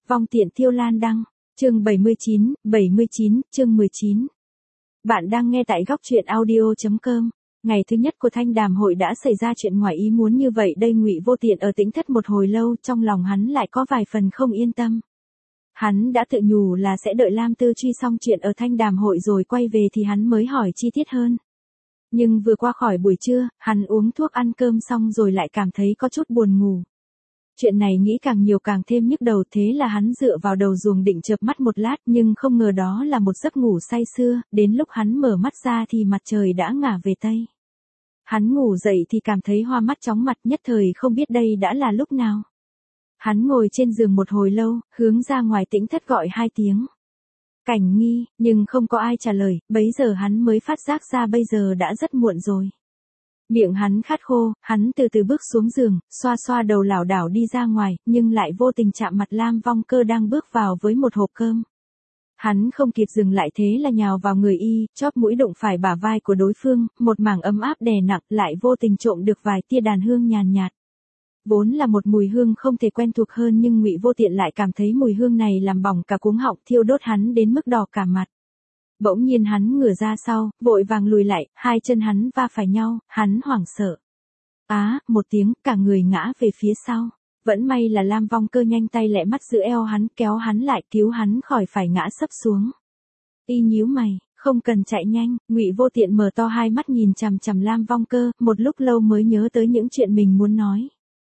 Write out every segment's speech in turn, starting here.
Vong tiện Thiêu Lan đăng, chương 79, chương 19. Bạn đang nghe tại góc truyện audio.com. Ngày thứ nhất của thanh đàm hội đã xảy ra chuyện ngoài ý muốn như vậy đây. Ngụy Vô Tiện ở Tĩnh Thất một hồi lâu, trong lòng hắn lại có vài phần không yên tâm. Hắn đã tự nhủ là sẽ đợi Lam Tư Truy xong chuyện ở thanh đàm hội rồi quay về thì hắn mới hỏi chi tiết hơn. Nhưng vừa qua khỏi buổi trưa, hắn uống thuốc ăn cơm xong rồi lại cảm thấy có chút buồn ngủ. Chuyện này nghĩ càng nhiều càng thêm nhức đầu, thế là hắn dựa vào đầu giường định chợp mắt một lát, nhưng không ngờ đó là một giấc ngủ say sưa. Đến lúc hắn mở mắt ra thì mặt trời đã ngả về tây. Hắn ngủ dậy thì cảm thấy hoa mắt chóng mặt, nhất thời không biết đây đã là lúc nào. Hắn ngồi trên giường một hồi lâu, hướng ra ngoài Tĩnh Thất gọi 2 tiếng. Cảnh Nghi, nhưng không có ai trả lời, bấy giờ hắn mới phát giác ra bây giờ đã rất muộn rồi. Miệng hắn khát khô, hắn từ từ bước xuống giường, xoa xoa đầu lảo đảo đi ra ngoài, nhưng lại vô tình chạm mặt Lam Vong Cơ đang bước vào với một hộp cơm. Hắn không kịp dừng lại thế là nhào vào người y, chóp mũi đụng phải bả vai của đối phương, một mảng ấm áp đè nặng, lại vô tình trộm được vài tia đàn hương nhàn nhạt. Vốn là một mùi hương không thể quen thuộc hơn, nhưng Ngụy Vô Tiện lại cảm thấy mùi hương này làm bỏng cả cuống họng, thiêu đốt hắn đến mức đỏ cả mặt. Bỗng nhiên hắn ngửa ra sau, vội vàng lùi lại, hai chân hắn va phải nhau, hắn hoảng sợ. Một tiếng, cả người ngã về phía sau. Vẫn may là Lam Vong Cơ nhanh tay lẹ mắt giữ eo hắn, kéo hắn lại, cứu hắn khỏi phải ngã sấp xuống. Y nhíu mày, không cần chạy nhanh. Ngụy Vô Tiện mở to hai mắt nhìn chằm chằm Lam Vong Cơ, một lúc lâu mới nhớ tới những chuyện mình muốn nói.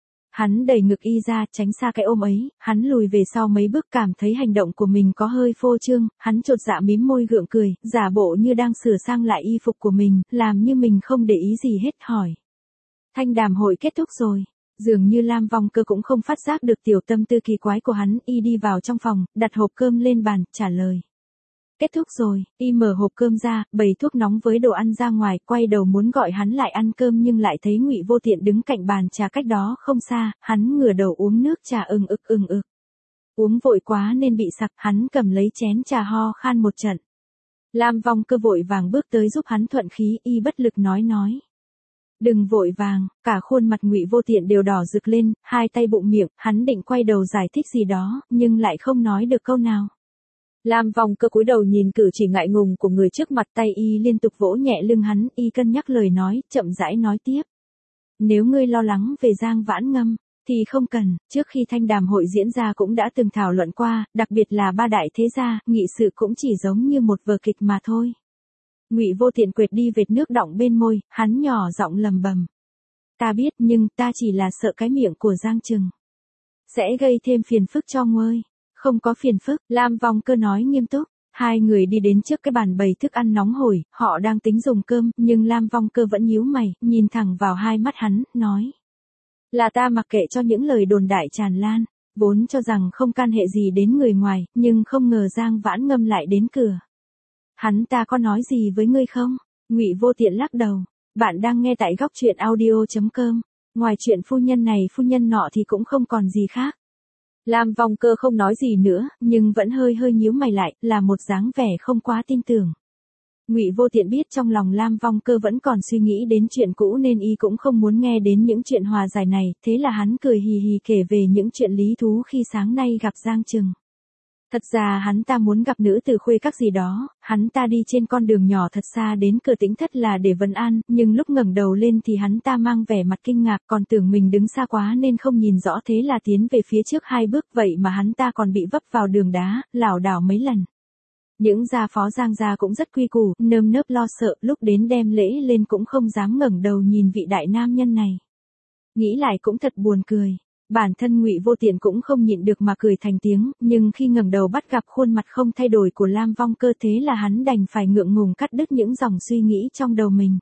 Hắn đẩy ngực y ra, tránh xa cái ôm ấy, hắn lùi về sau mấy bước, cảm thấy hành động của mình có hơi phô trương, hắn chột dạ mím môi gượng cười, giả bộ như đang sửa sang lại y phục của mình, làm như mình không để ý gì hết, hỏi. Thanh đàm hội kết thúc rồi. Dường như Lam Vong Cơ cũng không phát giác được tiểu tâm tư kỳ quái của hắn, y đi vào trong phòng, đặt hộp cơm lên bàn, trả lời. Kết thúc rồi. Y mở hộp cơm ra, bày thuốc nóng với đồ ăn ra ngoài, quay đầu muốn gọi hắn lại ăn cơm nhưng lại thấy Ngụy Vô Tiện đứng cạnh bàn trà cách đó không xa, hắn ngửa đầu uống nước trà ừng ực. Uống vội quá nên bị sặc, hắn cầm lấy chén trà ho khan một trận. Lam Vong Cơ vội vàng bước tới giúp hắn thuận khí, y bất lực nói. Đừng vội vàng. Cả khuôn mặt Ngụy Vô Tiện đều đỏ rực lên, hai tay bụng miệng, hắn định quay đầu giải thích gì đó, nhưng lại không nói được câu nào. Lam Vong Cơ cúi đầu nhìn cử chỉ ngại ngùng của người trước mặt, tay y liên tục vỗ nhẹ lưng hắn, y cân nhắc lời nói, chậm rãi nói tiếp. Nếu ngươi lo lắng về Giang Vãn Ngâm, thì không cần, trước khi thanh đàm hội diễn ra cũng đã từng thảo luận qua, đặc biệt là ba đại thế gia, nghị sự cũng chỉ giống như một vở kịch mà thôi. Ngụy Vô Tiện quệt đi vệt nước đọng bên môi, hắn nhỏ giọng lầm bầm. Ta biết, nhưng ta chỉ là sợ cái miệng của Giang Trừng sẽ gây thêm phiền phức cho ngươi. Không có phiền phức, Lam Vong Cơ nói nghiêm túc. Hai người đi đến trước cái bàn bày thức ăn nóng hổi, họ đang tính dùng cơm, nhưng Lam Vong Cơ vẫn nhíu mày, nhìn thẳng vào hai mắt hắn, nói. Là ta mặc kệ cho những lời đồn đại tràn lan, vốn cho rằng không can hệ gì đến người ngoài, nhưng không ngờ Giang Vãn Ngâm lại đến cửa. Hắn ta có nói gì với ngươi không? Ngụy Vô Tiện lắc đầu. Bạn đang nghe tại góc truyện audio.com. Ngoài chuyện phu nhân này phu nhân nọ thì cũng không còn gì khác. Lam Vong Cơ không nói gì nữa, nhưng vẫn hơi nhíu mày lại, là một dáng vẻ không quá tin tưởng. Ngụy Vô Tiện biết trong lòng Lam Vong Cơ vẫn còn suy nghĩ đến chuyện cũ nên y cũng không muốn nghe đến những chuyện hòa giải này, thế là hắn cười hì hì kể về những chuyện lý thú khi sáng nay gặp Giang Trừng. Thật ra hắn ta muốn gặp nữ tử khuê các gì đó, hắn ta đi trên con đường nhỏ thật xa đến cửa Tĩnh Thất là để vấn an, nhưng lúc ngẩng đầu lên thì hắn ta mang vẻ mặt kinh ngạc, còn tưởng mình đứng xa quá nên không nhìn rõ, thế là tiến về phía trước 2 bước, vậy mà hắn ta còn bị vấp vào đường đá, lảo đảo mấy lần. Những gia phó Giang gia cũng rất quy củ, nơm nớp lo sợ, lúc đến đem lễ lên cũng không dám ngẩng đầu nhìn vị đại nam nhân này. Nghĩ lại cũng thật buồn cười. Bản thân Ngụy Vô Tiện cũng không nhịn được mà cười thành tiếng, nhưng khi ngẩng đầu bắt gặp khuôn mặt không thay đổi của Lam Vong Cơ, thế là hắn đành phải ngượng ngùng cắt đứt những dòng suy nghĩ trong đầu mình.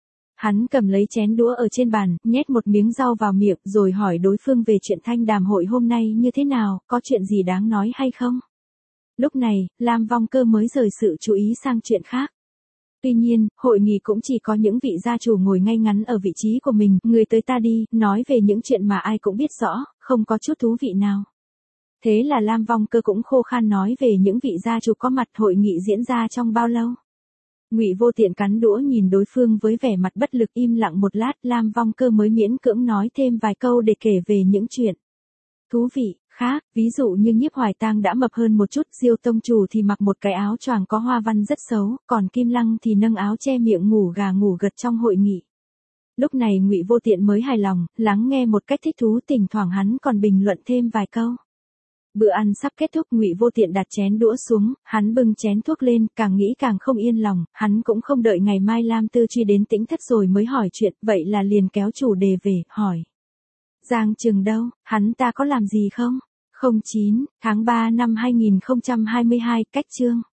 Hắn cầm lấy chén đũa ở trên bàn, nhét một miếng rau vào miệng, rồi hỏi đối phương về chuyện thanh đàm hội hôm nay như thế nào, có chuyện gì đáng nói hay không? Lúc này, Lam Vong Cơ mới rời sự chú ý sang chuyện khác. Tuy nhiên, hội nghị cũng chỉ có những vị gia chủ ngồi ngay ngắn ở vị trí của mình, người tới ta đi, nói về những chuyện mà ai cũng biết rõ, không có chút thú vị nào. Thế là Lam Vong Cơ cũng khô khan nói về những vị gia chủ có mặt, hội nghị diễn ra trong bao lâu. Ngụy Vô Tiện cắn đũa nhìn đối phương với vẻ mặt bất lực, im lặng một lát, Lam Vong Cơ mới miễn cưỡng nói thêm vài câu để kể về những chuyện thú vị. khác, ví dụ như Nhiếp Hoài Tang đã mập hơn một chút, Diêu tông chủ thì mặc một cái áo choàng có hoa văn rất xấu, còn Kim Lăng thì nâng áo che miệng ngủ gà ngủ gật trong hội nghị. Lúc này Ngụy Vô Tiện mới hài lòng, lắng nghe một cách thích thú, thỉnh thoảng hắn còn bình luận thêm vài câu. Bữa ăn sắp kết thúc, Ngụy Vô Tiện đặt chén đũa xuống, hắn bưng chén thuốc lên, càng nghĩ càng không yên lòng, hắn cũng không đợi ngày mai Lam Tư Truy đến Tĩnh Thất rồi mới hỏi chuyện, vậy là liền kéo chủ đề về, hỏi. Giang Trừng đâu, hắn ta có làm gì không? 09 tháng 3 năm 2022, cách chương.